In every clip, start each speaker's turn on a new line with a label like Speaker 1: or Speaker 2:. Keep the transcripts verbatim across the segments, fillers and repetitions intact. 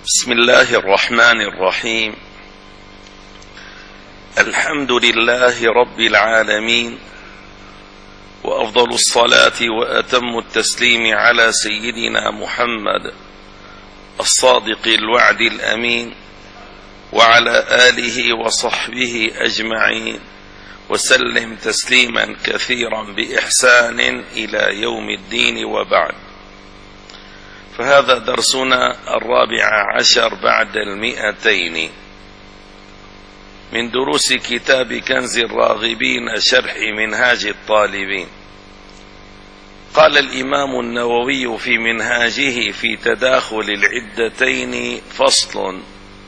Speaker 1: بسم الله الرحمن الرحيم. الحمد لله رب العالمين، وأفضل الصلاة وأتم التسليم على سيدنا محمد الصادق الوعد الأمين، وعلى آله وصحبه أجمعين، وسلم تسليما كثيرا بإحسان إلى يوم الدين، وبعد. فهذا درسنا الرابع عشر بعد المئتين من دروس كتاب كنز الراغبين شرح منهاج الطالبين. قال الإمام النووي في منهاجه في تداخل العدتين: فصل: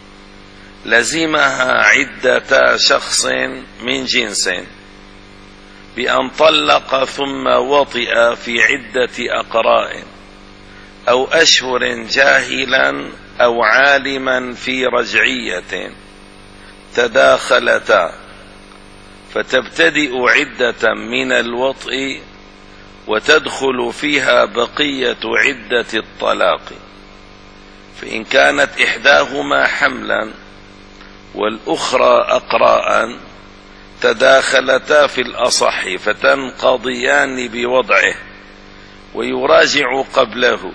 Speaker 1: لزمها عدة شخص من جنس بأن طلق ثم وطئ في عدة أقراء أو أشهر جاهلا أو عالما في رجعية تداخلتا، فتبتدئ عدة من الوطء وتدخل فيها بقية عدة الطلاق. فإن كانت إحداهما حملا والأخرى أقراء تداخلتا في الأصح فتنقضيان بوضعه ويراجع قبله.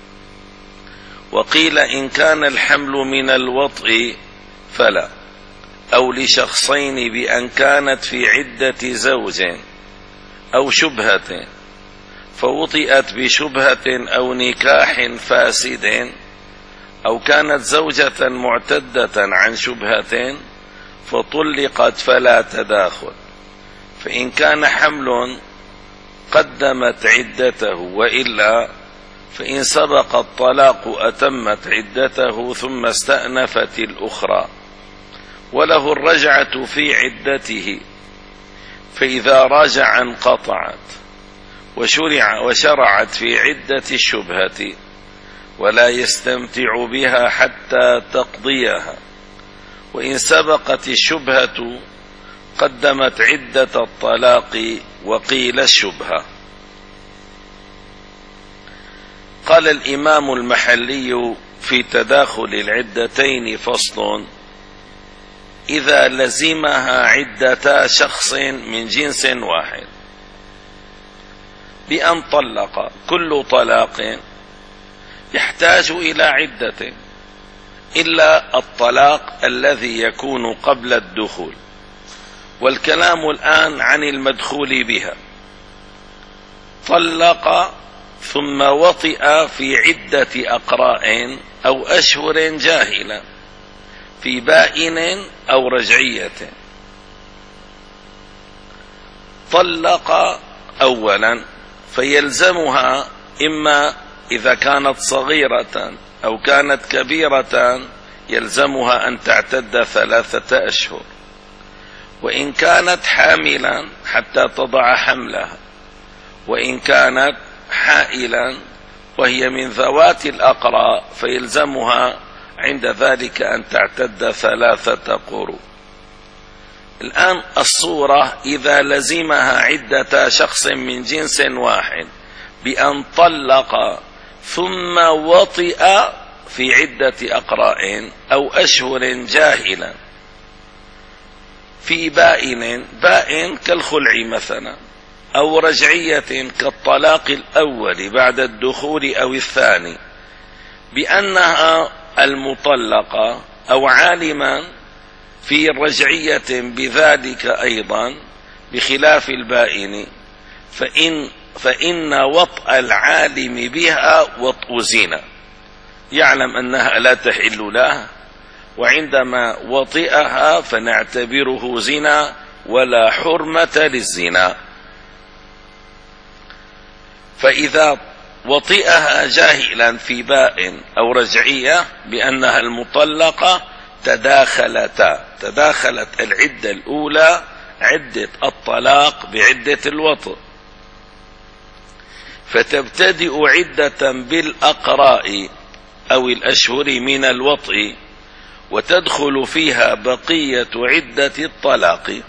Speaker 1: وقيل إن كان الحمل من الوطء فلا، أو لشخصين بأن كانت في عدة زوج أو شبهة فوطئت بشبهة أو نكاح فاسد، أو كانت زوجة معتدة عن شبهة فطلقت فلا تداخل. فإن كان حمل قدمت عدته، وإلا فإن سبق الطلاق أتمت عدته ثم استأنفت الأخرى، وله الرجعة في عدته، فإذا راجع انقطعت وشرع وشرعت في عدة الشبهة، ولا يستمتع بها حتى تقضيها. وإن سبقت الشبهة قدمت عدة الطلاق وقيل الشبهة. قال الإمام المحلي في تداخل العدتين: فصل: إذا لزمها عدة شخص من جنس واحد بأن طلق، كل طلاق يحتاج إلى عدة إلا الطلاق الذي يكون قبل الدخول، والكلام الآن عن المدخول بها. طلق ثم وطئ في عدة أقراء أو أشهر جاهلة في بائن أو رجعية. طلق أولا فيلزمها، إما إذا كانت صغيرة أو كانت كبيرة يلزمها أن تعتد ثلاثة أشهر، وإن كانت حاملا حتى تضع حملها، وإن كانت حائلا وهي من ذوات الأقراء فيلزمها عند ذلك أن تعتد ثلاثة قروء. الآن الصورة: إذا لزمها عدة شخص من جنس واحد بأن طلق ثم وطئ في عدة أقراء أو أشهر جاهلا في بائن، بائن كالخلع مثلا، أو رجعية كالطلاق الأول بعد الدخول أو الثاني، بأنها المطلقة، أو عالما في رجعية بذلك أيضا بخلاف البائن، فإن, فإن وطأ العالم بها وطء زنا، يعلم أنها لا تحل له، وعندما وطئها فنعتبره زنا ولا حرمة للزنا. فإذا وطئها جاهلا في باء أو رجعية بأنها المطلقة تداخلتا، تداخلت العدة الأولى عدة الطلاق بعدة الوطء، فتبتدئ عدة بالأقراء أو الأشهر من الوطء، وتدخل فيها بقية عدة الطلاق.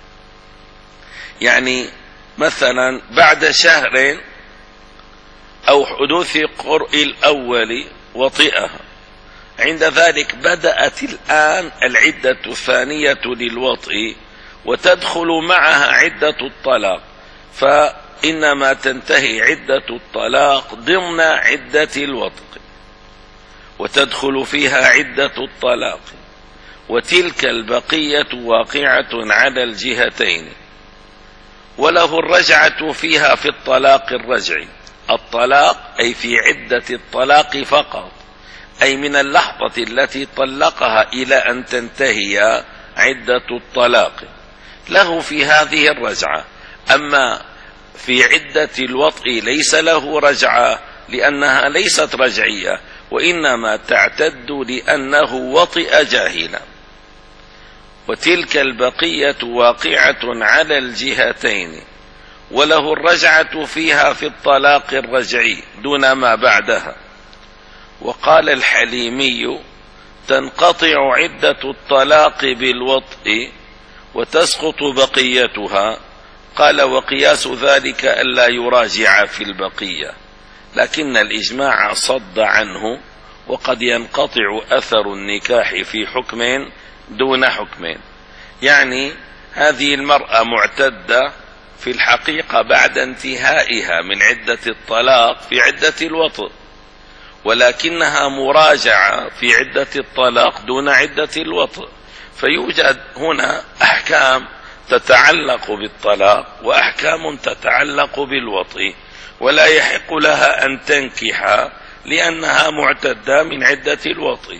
Speaker 1: يعني مثلا بعد شهر أو حدوث قرء الأول وطئها، عند ذلك بدأت الآن العدة الثانية للوطء وتدخل معها عدة الطلاق، فإنما تنتهي عدة الطلاق ضمن عدة الوطء وتدخل فيها عدة الطلاق، وتلك البقية واقعة على الجهتين، وله الرجعة فيها في الطلاق الرجعي. الطلاق أي في عدة الطلاق فقط، أي من اللحظة التي طلقها إلى أن تنتهي عدة الطلاق له في هذه الرجعة. أما في عدة الوطء ليس له رجعة لأنها ليست رجعية، وإنما تعتد لأنه وطئ جاهلا. وتلك البقية واقعة على الجهتين، وله الرجعة فيها في الطلاق الرجعي دون ما بعدها. وقال الحليمي: تنقطع عدة الطلاق بالوطء وتسقط بقيتها. قال: وقياس ذلك ألا يراجع في البقية، لكن الإجماع صد عنه، وقد ينقطع أثر النكاح في حكم دون حكم. يعني هذه المرأة معتدة في الحقيقة بعد انتهائها من عدة الطلاق في عدة الوطء، ولكنها مراجعة في عدة الطلاق دون عدة الوطء، فيوجد هنا أحكام تتعلق بالطلاق وأحكام تتعلق بالوطء، ولا يحق لها أن تنكح لأنها معتدة من عدة الوطء.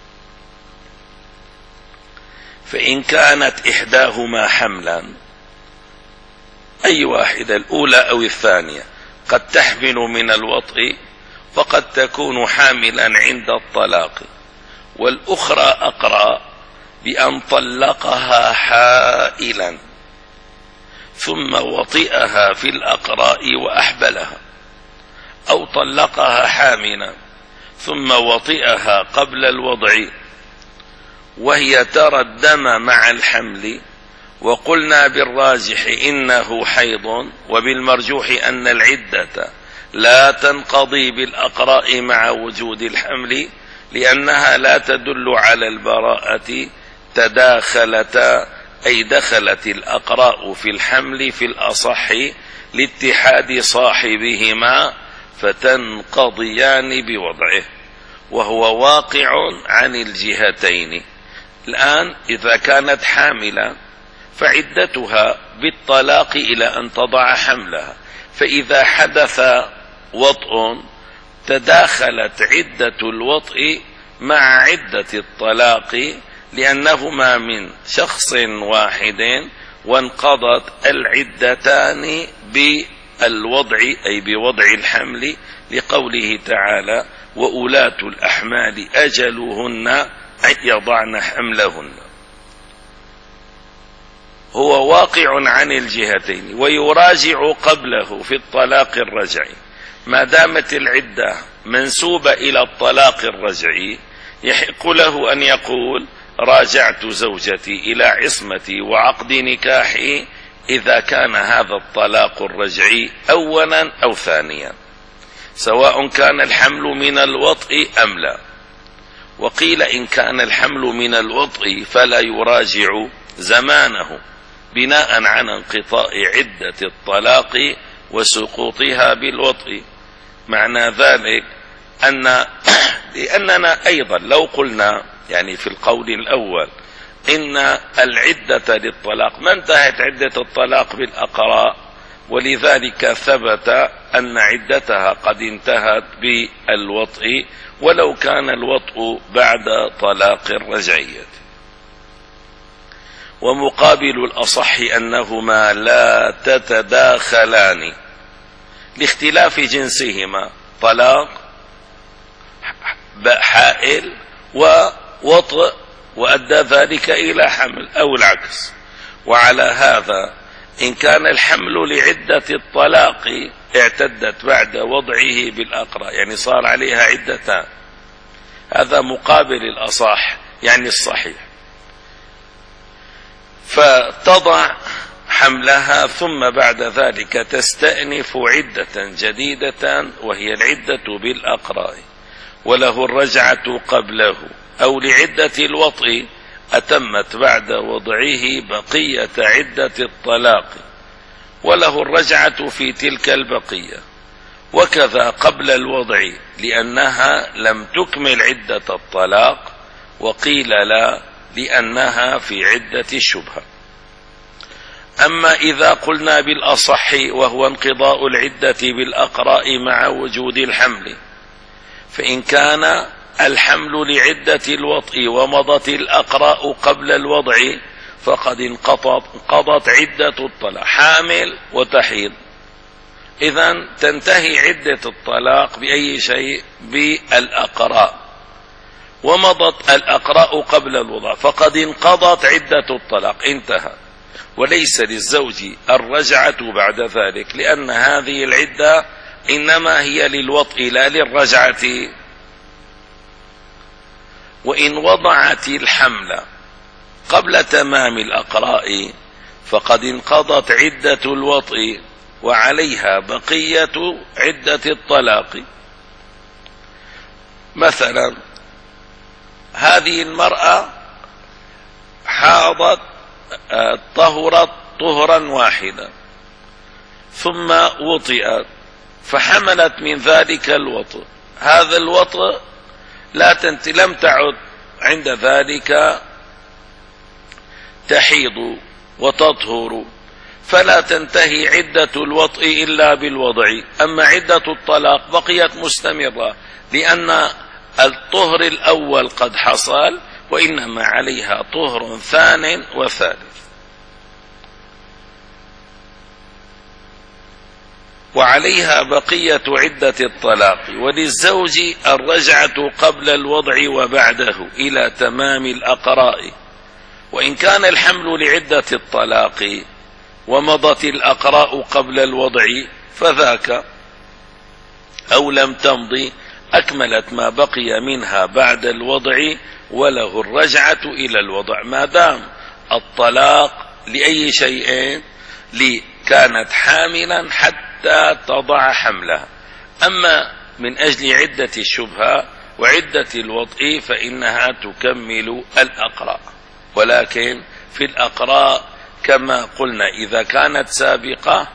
Speaker 1: فإن كانت إحداهما حملا، أي واحدة الأولى أو الثانية، قد تحمل من الوطء فقد تكون حاملا عند الطلاق، والأخرى أقرأ بأن طلقها حائلا ثم وطئها في الأقراء وأحبلها، أو طلقها حاملا ثم وطئها قبل الوضع وهي ترى الدم مع الحمل. وقلنا بالراجح إنه حيض، وبالمرجوح أن العدة لا تنقضي بالأقراء مع وجود الحمل، لأنها لا تدل على البراءة. تداخلتا أي دخلت الأقراء في الحمل في الأصح لاتحاد صاحبهما، فتنقضيان بوضعه، وهو واقع عن الجهتين. الآن إذا كانت حاملا فعدتها بالطلاق إلى أن تضع حملها، فإذا حدث وطء تداخلت عدة الوطء مع عدة الطلاق، لأنهما من شخص واحد، وانقضت العدتان بالوضع أي بوضع الحمل، لقوله تعالى: وأولاة الأحمال أجلهن أن يضعن حملهن. هو واقع عن الجهتين، ويراجع قبله في الطلاق الرجعي. ما دامت العدة منسوبة إلى الطلاق الرجعي يحق له أن يقول: راجعت زوجتي إلى عصمتي وعقد نكاحي، إذا كان هذا الطلاق الرجعي أولا أو ثانيا، سواء كان الحمل من الوطء أم لا. وقيل إن كان الحمل من الوطء فلا يراجع زمانه، بناء على انقطاع عدة الطلاق وسقوطها بالوطء. معنى ذلك أن لأننا أيضا لو قلنا يعني في القول الأول إن العدة للطلاق ما انتهت عدة الطلاق بالأقراء، ولذلك ثبت أن عدتها قد انتهت بالوطء، ولو كان الوطء بعد طلاق الرجعية. ومقابل الأصح أنهما لا تتداخلان لاختلاف جنسهما، طلاق حائل ووطء وأدى ذلك إلى حمل أو العكس. وعلى هذا إن كان الحمل لعدة الطلاق اعتدت بعد وضعه بالأقراء، يعني صار عليها عدتان، هذا مقابل الأصح يعني الصحيح، فتضع حملها ثم بعد ذلك تستأنف عدة جديدة وهي العدة بالأقراء. وله الرجعة قبله، أو لعدة الوطء أتمت بعد وضعه بقية عدة الطلاق وله الرجعة في تلك البقية، وكذا قبل الوضع لأنها لم تكمل عدة الطلاق، وقيل لا لأنها في عدة الشبهة. أما إذا قلنا بالأصح وهو انقضاء العدة بالأقراء مع وجود الحمل، فإن كان الحمل لعدة الوطء ومضت الأقراء قبل الوضع فقد انقضت عدة الطلاق، حامل وتحيض، إذن تنتهي عدة الطلاق بأي شيء؟ بالأقراء، ومضت الأقراء قبل الوضع فقد انقضت عدة الطلاق، انتهى، وليس للزوج الرجعة بعد ذلك، لأن هذه العدة إنما هي للوطء لا للرجعة. وإن وضعت الحمل قبل تمام الأقراء فقد انقضت عدة الوطء وعليها بقية عدة الطلاق. مثلا هذه المرأة حاضت طهرت طهرا واحدا ثم وطئت فحملت من ذلك الوطء، هذا الوطء لا تنت لم تعد عند ذلك تحيض وتطهر، فلا تنتهي عدة الوطء إلا بالوضع. أما عدة الطلاق بقيت مستمرة لأن الطهر الأول قد حصل، وإنما عليها طهر ثان وثالث. وعليها بقية عدة الطلاق، وللزوج الرجعة قبل الوضع وبعده إلى تمام الأقراء. وإن كان الحمل لعدة الطلاق ومضت الأقراء قبل الوضع فذاك، أو لم تمضي أكملت ما بقي منها بعد الوضع وله الرجعة إلى الوضع، ما دام الطلاق لأي شيء كانت حاملا حتى تضع حملها. أما من أجل عدة الشبهة وعدة الوطء فإنها تكمل الأقراء، ولكن في الأقراء كما قلنا إذا كانت سابقة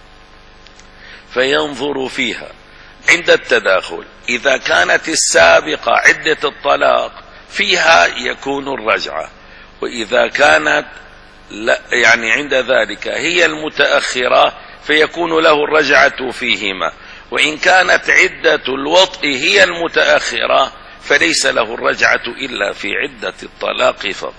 Speaker 1: فينظر فيها عند التداخل، إذا كانت السابقة عدة الطلاق فيها يكون الرجعة، وإذا كانت لا يعني عند ذلك هي المتأخرة فيكون له الرجعة فيهما. وإن كانت عدة الوطء هي المتأخرة فليس له الرجعة إلا في عدة الطلاق فقط.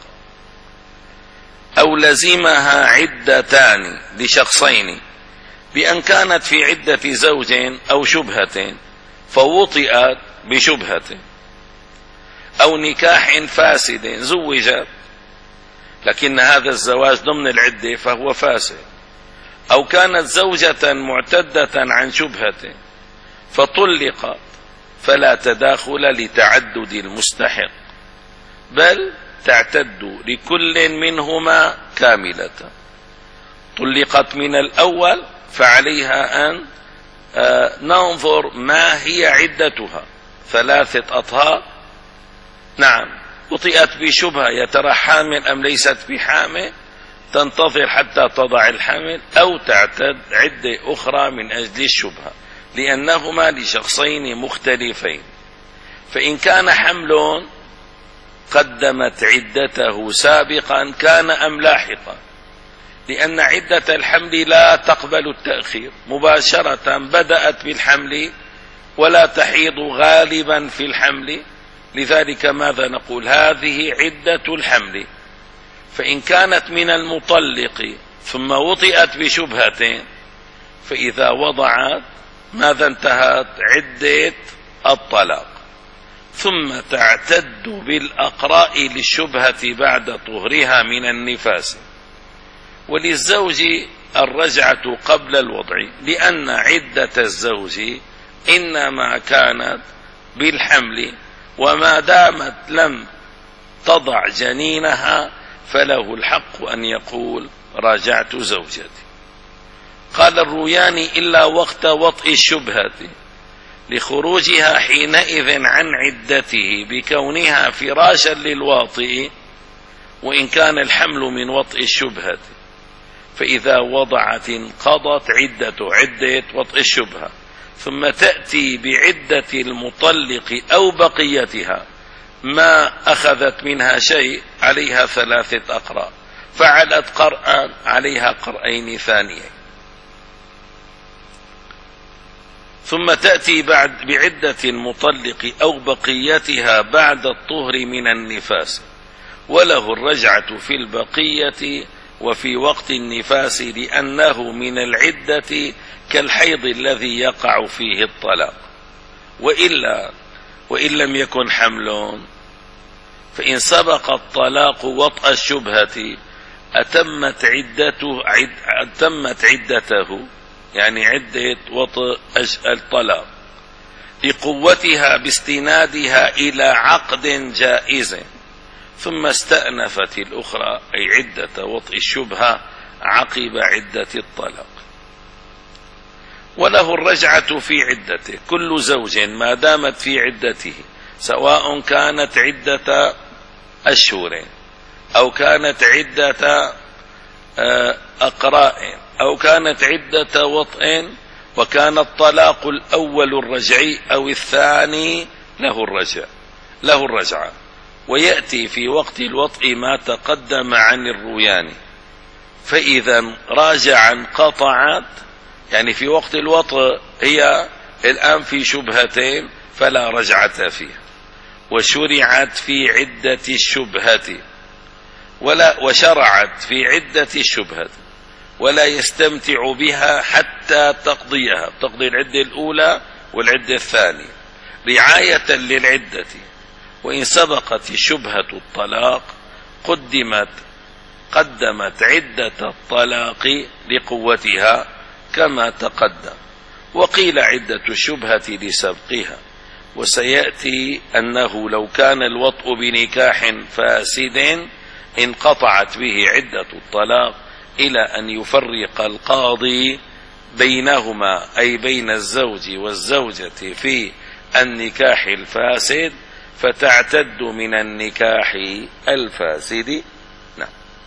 Speaker 1: أو لزمها عدتان لشخصين بأن كانت في عدة زوج أو شبهة فوطئت بشبهة، أو نكاح فاسد زوجت لكن هذا الزواج ضمن العدة فهو فاسد، أو كانت زوجة معتدة عن شبهة فطلقت، فلا تداخل لتعدد المستحق، بل تعتد لكل منهما كاملة. طلقت من الأول فعليها أن ننظر ما هي عدتها، ثلاثة أطهار، نعم، وطئت بشبهة يا ترى حامل أم ليست بحامل، تنتظر حتى تضع الحمل، أو تعتد عدة أخرى من أجل الشبهة، لأنهما لشخصين مختلفين. فإن كان حمل قدمت عدته سابقا كان أم لاحقا، لأن عدة الحمل لا تقبل التأخير، مباشرة بدأت بالحمل ولا تحيض غالبا في الحمل، لذلك ماذا نقول؟ هذه عدة الحمل. فإن كانت من المطلق ثم وطئت بشبهة فإذا وضعت ماذا انتهت؟ عدة الطلاق، ثم تعتد بالأقراء للشبهة بعد طهرها من النفاس. وللزوج الرجعة قبل الوضع، لأن عدة الزوج إنما كانت بالحمل، وما دامت لم تضع جنينها فله الحق أن يقول راجعت زوجتي. قال الروياني إلا وقت وطئ الشبهة، لخروجها حينئذ عن عدته بكونها فراشا للواطئ، وإن كان الحمل من وطئ الشبهة، فإذا وضعت انقضت عدته، عدة وطئ الشبهة، ثم تأتي بعدة المطلق أو بقيتها ما أخذت منها شيء عليها ثلاثة أقراء، فعلت قرآن عليها قرآين ثانيين. ثم تأتي بعد بعدة المطلق أو بقيتها بعد الطهر من النفاس، وله الرجعة في البقية وفي وقت النفاس، لأنه من العدة كالحيض الذي يقع فيه الطلاق. وإلا وإن لم يكن حمل، فإن سبق الطلاق وطأ الشبهة أتمت عدته, عد أتمت عدته يعني عدة وطأ الطلاق لقوتها باستنادها إلى عقد جائز، ثم استأنفت الأخرى أي عدة وطئ الشبهة عقب عدة الطلاق. وله الرجعة في عدته، كل زوج ما دامت في عدته، سواء كانت عدة أشهر أو كانت عدة أقراء أو كانت عدة وطئ، وكان الطلاق الأول الرجعي أو الثاني له الرجع له الرجعة. ويأتي في وقت الوطئ ما تقدم عن الرويان، فإذا راجع انقطعت، يعني في وقت الوطئ هي الآن في شبهتين فلا رجعة فيها، وشرعت في عدة الشبهة ولا وشرعت في عدة الشبهة ولا يستمتع بها حتى تقضيها، تقضي العدة الأولى والعدة الثانية رعاية للعدة. وإن سبقت شبهة الطلاق قدمت قدمت عدة الطلاق لقوتها كما تقدم، وقيل عدة الشبهة لسبقها. وسيأتي أنه لو كان الوطء بنكاح فاسد انقطعت به عدة الطلاق إلى أن يفرق القاضي بينهما، أي بين الزوج والزوجة في النكاح الفاسد، فتعتد من النكاح الفاسد. نعم.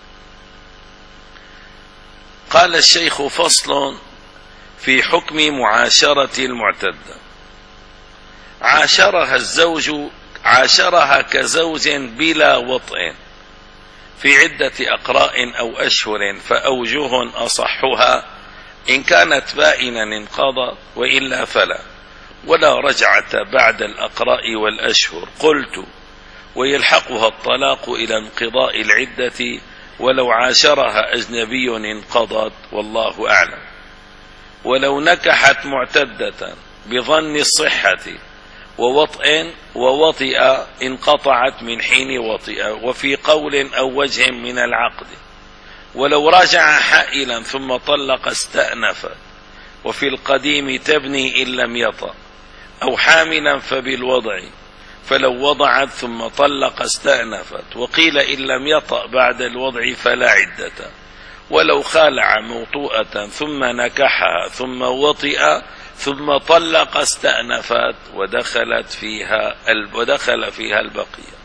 Speaker 1: قال الشيخ: فصل في حكم معاشرة المعتدة. عاشرها الزوج عاشرها كزوج بلا وطئ في عدة أقراء أو أشهر، فأوجه أصحها إن كانت بائنا انقضت، وإلا فلا، ولا رجعة بعد الأقراء والأشهر. قلت: ويلحقها الطلاق إلى انقضاء العدة ولو عاشرها أجنبي انقضت، والله أعلم. ولو نكحت معتدة بظن الصحة ووطئ ووطئ انقطعت من حين وطئ، وفي قول أو وجه من العقد. ولو راجع حائلا ثم طلق استأنفت، وفي القديم تبني إن لم يطأ، أو حاملا فبالوضع، فلو وضعت ثم طلق استأنفت. وقيل إن لم يطأ بعد الوضع فلا عدة. ولو خالع موطوءة ثم نكحها ثم وطئ ثم طلق استأنفت، ودخلت فيها ودخل فيها البقية.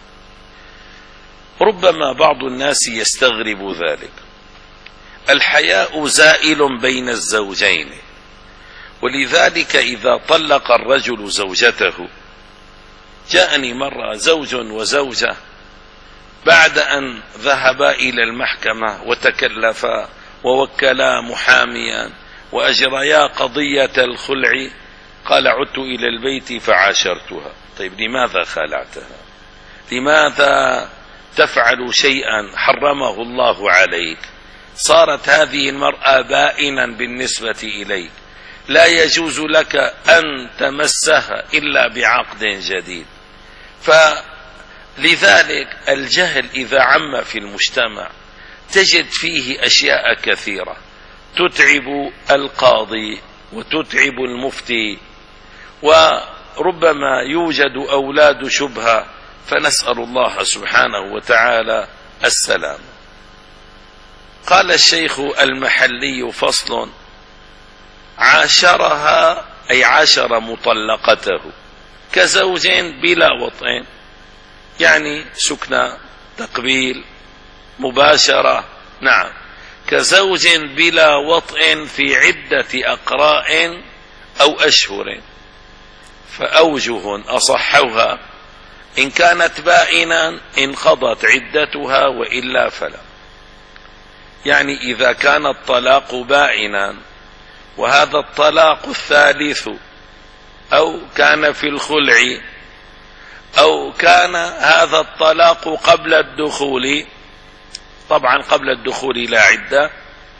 Speaker 1: ربما بعض الناس يستغرب ذلك. الحياء زائل بين الزوجين، ولذلك إذا طلق الرجل زوجته، جاءني مرة زوج وزوجة بعد أن ذهبا إلى المحكمة وتكلفا ووكلا محاميا وأجريا قضية الخلع، قال: عدت إلى البيت فعاشرتها. طيب، لماذا خالعتها؟ لماذا تفعل شيئا حرمه الله عليك؟ صارت هذه المرأة بائنا بالنسبة إليك، لا يجوز لك أن تمسها إلا بعقد جديد. فلذلك الجهل إذا عم في المجتمع تجد فيه أشياء كثيرة تتعب القاضي وتتعب المفتي، وربما يوجد أولاد شبهة، فنسأل الله سبحانه وتعالى السلام. قال الشيخ المحلي: فصل: عاشرها أي عاشر مطلقته، كزوج بلا وطئ، يعني سكنى، تقبيل، مباشرة. نعم، كزوج بلا وطئ في عدة أقراء أو أشهر. فأوجه أصحوها: إن كانت بائنا انقضت عدتها وإلا فلا. يعني إذا كان الطلاق بائنا وهذا الطلاق الثالث، أو كان في الخلع، أو كان هذا الطلاق قبل الدخول، طبعا قبل الدخول لا عدة.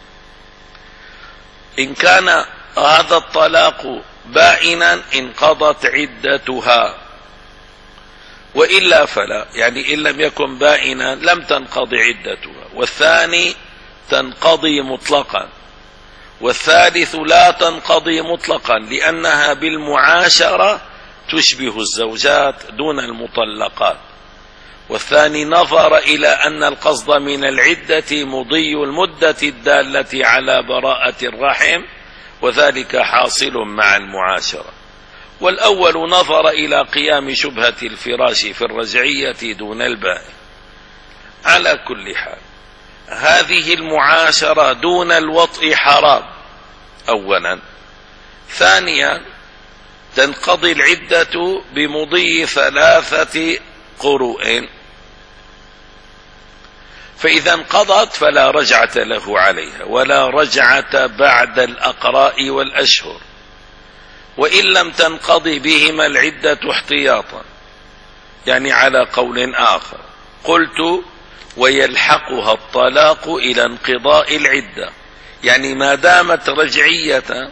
Speaker 1: إن كان هذا الطلاق بائنا انقضت عدتها وإلا فلا، يعني إن لم يكن بائنا لم تنقضي عدتها. والثاني تنقضي مطلقا، والثالث لا تنقضي مطلقا لأنها بالمعاشرة تشبه الزوجات دون المطلقات. والثاني نظر إلى أن القصد من العدة مضي المدة الدالة على براءة الرحم، وذلك حاصل مع المعاشرة. والأول نظر إلى قيام شبهة الفراش في الرجعية دون البائن. على كل حال، هذه المعاشرة دون الوطء حرام أولا. ثانيا، تنقضي العدة بمضي ثلاثة قروء، فإذا انقضت فلا رجعة له عليها، ولا رجعة بعد الأقراء والأشهر. وإن لم تنقضي بهما العدة احتياطا، يعني على قول آخر قلت: ويلحقها الطلاق إلى انقضاء العدة، يعني ما دامت رجعية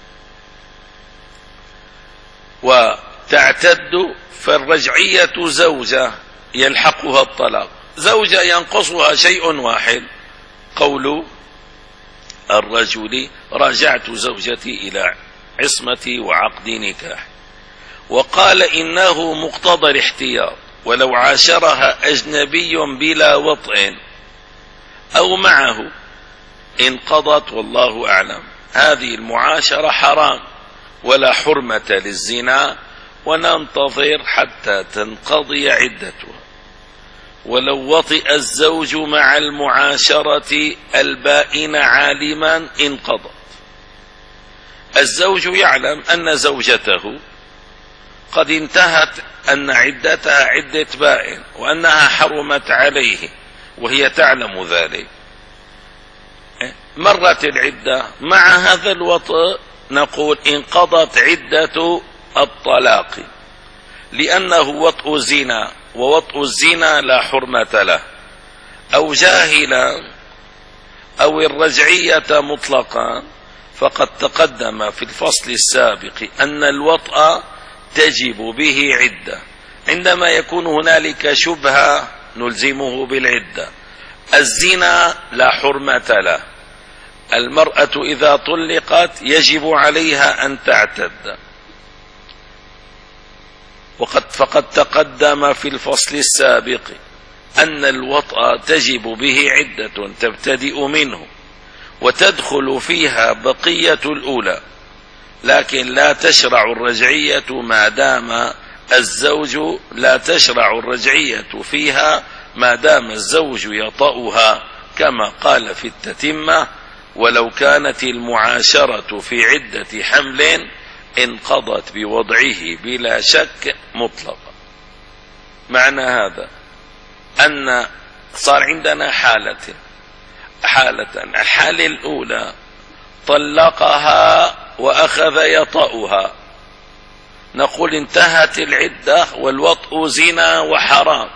Speaker 1: وتعتد، فالرجعية زوجة يلحقها الطلاق، زوجة ينقصها شيء واحد، قول الرجل: راجعت زوجتي إلى عصمتي وعقد نكاح. وقال: إنه مقتضى الاحتياط، ولو عاشرها أجنبي بلا وطئ أو معه انقضت، والله أعلم. هذه المعاشرة حرام ولا حرمة للزنا، وننتظر حتى تنقضي عدتها. ولو وطئ الزوج مع المعاشرة البائن عالما انقضت. الزوج يعلم أن زوجته قد انتهت، أن عدتها عدة بائن، وأنها حرمت عليه، وهي تعلم ذلك. مرت العدة مع هذا الوطء، نقول انقضت عدة الطلاق، لأنه وطء زنا، ووطء الزنا لا حرمة له. أو جاهلا، أو الرجعية مطلقا، فقد تقدم في الفصل السابق أن الوطء تجب به عدة. عندما يكون هنالك شبهة نلزمه بالعدة. الزنا لا حرمة له. المرأة إذا طلقت يجب عليها أن تعتد. وقد فقد تقدم في الفصل السابق أن الوطأ تجب به عدة تبتدئ منه وتدخل فيها بقية الأولى، لكن لا تشرع الرجعية ما دام الزوج لا تشرع الرجعية فيها ما دام الزوج يطأها، كما قال في التتمة: ولو كانت المعاشرة في عدة حمل انقضت بوضعه بلا شك مطلقا. معنى هذا أن صار عندنا حالة حالة الحالة الأولى طلقها وأخذ يطأها، نقول انتهت العدة والوطء زنا وحرام.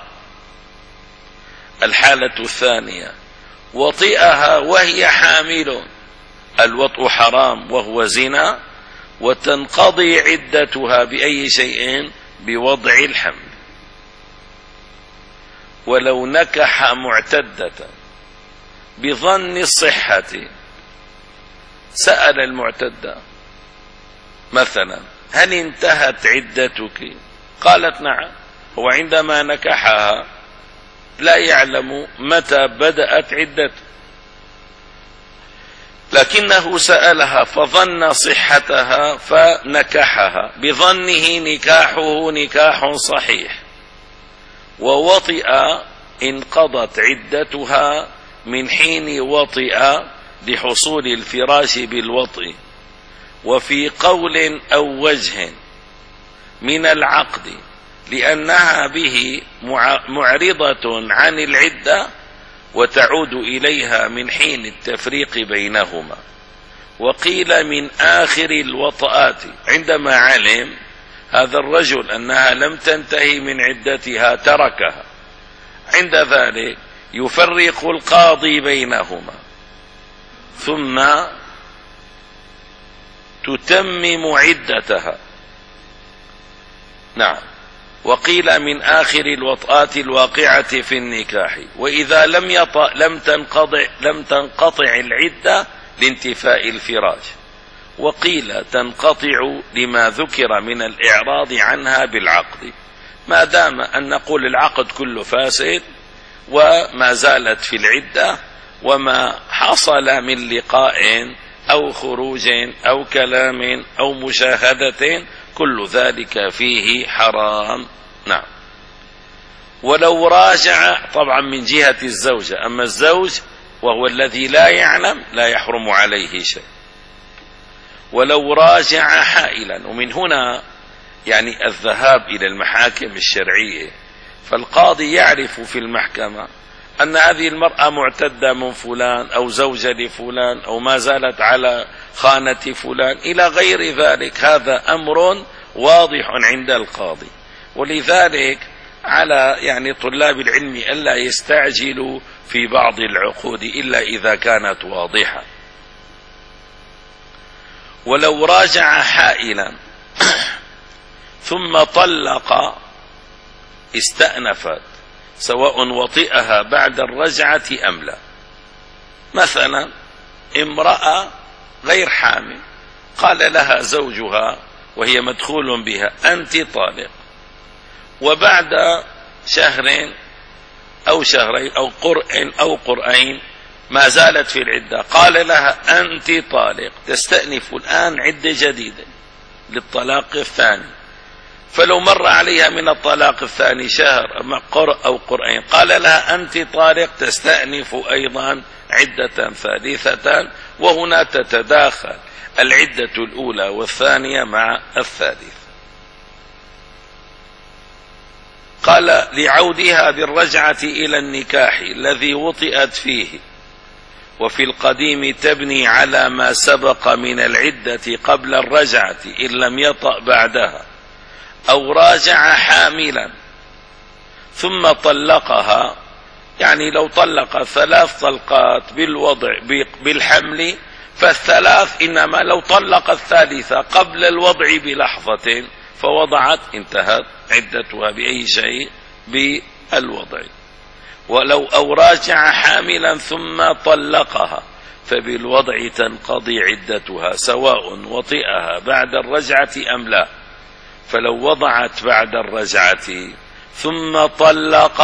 Speaker 1: الحالة الثانية وطئها وهي حامل، الوطء حرام وهو زنا، وتنقضي عدتها بأي شيء؟ بوضع الحمل. ولو نكح معتدة بظن الصحة، سأل المعتدة مثلا: هل انتهت عدتك؟ قالت: نعم. هو عندما نكحها لا يعلم متى بدأت عدته. لكنه سألها فظن صحتها فنكحها بظنه نكاحه نكاح صحيح، ووطئ انقضت عدتها من حين وطئ لحصول الفراش بالوطئ. وفي قول أو وجه من العقد لأنها به معرضة عن العدة وتعود إليها من حين التفريق بينهما. وقيل من آخر الوطئات، عندما علم هذا الرجل أنها لم تنتهي من عدتها تركها، عند ذلك يفرق القاضي بينهما ثم تتمم عدتها. نعم. وقيل من آخر الوطئات الواقعة في النكاح، وإذا لم يطأ لم تنقطع لم تنقطع العدة لانتفاء الفراش. وقيل تنقطع لما ذكر من الإعراض عنها بالعقد، ما دام أن نقول العقد كله فاسد وما زالت في العدة، وما حصل من لقاء أو خروج أو كلام أو مشاهدة كل ذلك فيه حرام. نعم. ولو راجع، طبعا من جهة الزوجة، أما الزوج وهو الذي لا يعلم لا يحرم عليه شيء. ولو راجع حائلا، ومن هنا يعني الذهاب إلى المحاكم الشرعية، فالقاضي يعرف في المحكمة أن هذه المرأة معتدة من فلان أو زوجة لفلان أو ما زالت على خانة فلان إلى غير ذلك، هذا أمر واضح عند القاضي. ولذلك على يعني طلاب العلم ألا يستعجلوا في بعض العقود إلا إذا كانت واضحة. ولو راجع حائلا ثم طلق استأنفت سواء وطئها بعد الرجعة أم لا. مثلا امرأة غير حامل قال لها زوجها وهي مدخول بها أنت طالق، وبعد شهر أو شهرين أو قرء أو قرئين ما زالت في العدة قال لها أنت طالق، تستأنف الآن عدة جديدة للطلاق الثاني. فلو مر عليها من الطلاق الثاني شهر أما قرء أو قرئين قال لها أنت طالق، تستأنف أيضا عدة ثالثة، وهنا تتداخل العدة الأولى والثانية مع الثالثة. قال لعودها بالرجعة إلى النكاح الذي وطئت فيه، وفي القديم تبني على ما سبق من العدة قبل الرجعة إن لم يطأ بعدها، أو راجع حاملا ثم طلقها، يعني لو طلق ثلاث طلقات بالوضع بالحمل فالثلاث، إنما لو طلق الثالثة قبل الوضع بلحظة فوضعت انتهت عدتها بأي شيء بالوضع. ولو أو راجع حاملا ثم طلقها فبالوضع تنقضي عدتها سواء وطئها بعد الرجعة أم لا. فلو وضعت بعد الرجعة ثم طلق،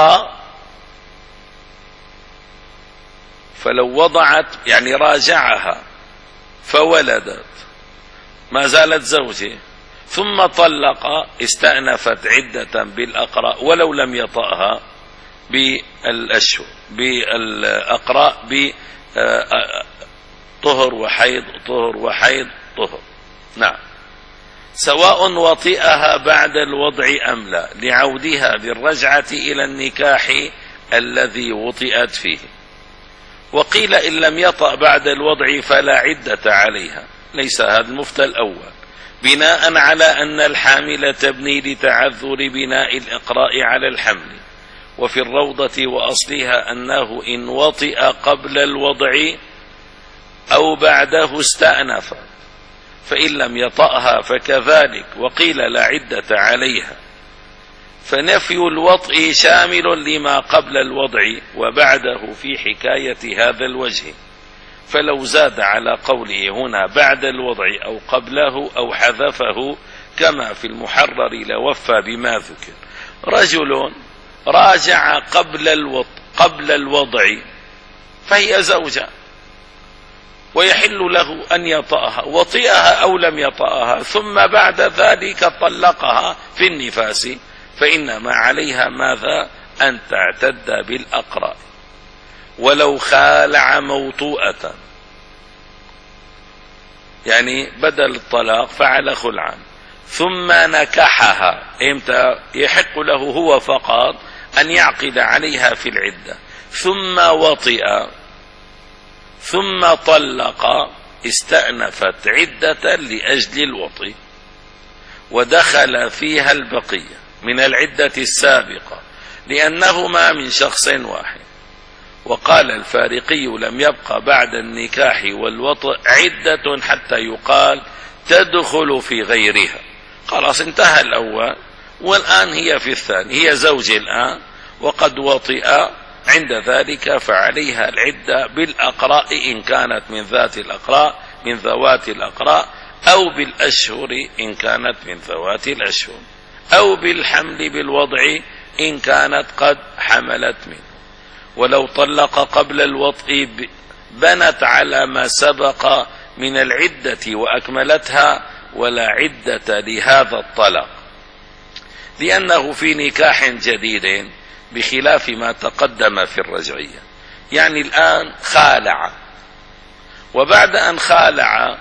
Speaker 1: فلو وضعت يعني راجعها فولدت ما زالت زوجه ثم طلق استأنفت عدة بالأقراء ولو لم يطأها بالأشهر بالأقراء بطهر وحيض طهر وحيض طهر. نعم. سواء وطئها بعد الوضع أم لا لعودها بالرجعة إلى النكاح الذي وطئت فيه. وقيل إن لم يطأ بعد الوضع فلا عدة عليها، ليس هذا المفتى الأول، بناء على أن الحامل تبني لتعذر بناء الإقراء على الحمل. وفي الروضة وأصلها أنه إن وطئ قبل الوضع أو بعده استأنف، فإن لم يطأها فكذلك. وقيل لا عدة عليها، فنفي الوطء شامل لما قبل الوضع وبعده في حكاية هذا الوجه. فلو زاد على قوله هنا بعد الوضع أو قبله أو حذفه كما في المحرر لوفى بما ذكر. رجل راجع قبل الوضع قبل الوضع فهي زوجة، ويحل له أن يطأها، وطئها أو لم يطأها، ثم بعد ذلك طلقها في النفاس، فإنما عليها ماذا؟ أن تعتد بالأقراء. ولو خالع موطوءة، يعني بدل الطلاق فعل خلعا ثم نكحها، امتى يحق له هو فقط أن يعقد عليها في العدة، ثم وطئ ثم طلق، استأنفت عدة لأجل الوطئ، ودخل فيها البقية من العدة السابقة لأنهما من شخص واحد. وقال الفارقي: لم يبقى بعد النكاح والوطئ عدة حتى يقال تدخل في غيرها. خلاص انتهى الأول، والآن هي في الثاني، هي زوج الآن وقد وطئ، عند ذلك فعليها العدة بالأقراء إن كانت من ذات الأقراء من ذوات الأقراء، أو بالأشهر إن كانت من ذوات الأشهر، أو بالحمل بالوضع إن كانت قد حملت منه. ولو طلق قبل الوطء بنت على ما سبق من العدة وأكملتها، ولا عدة لهذا الطلاق، لأنه في نكاح جديد بخلاف ما تقدم في الرجعية. يعني الآن خالع، وبعد أن خالع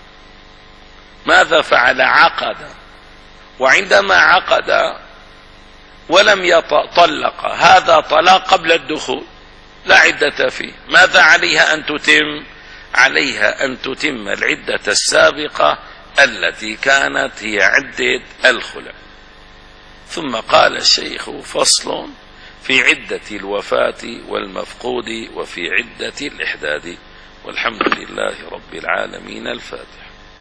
Speaker 1: ماذا فعل؟ عقد، وعندما عقد ولم يطلق، هذا طلاق قبل الدخول لا عدة فيه. ماذا عليها أن تتم؟ عليها أن تتم العدة السابقة التي كانت هي عدة الخلع. ثم قال الشيخ: فصل في عدة الوفاة والمفقود وفي عدة الإحداد. والحمد لله رب العالمين. الفاتحة.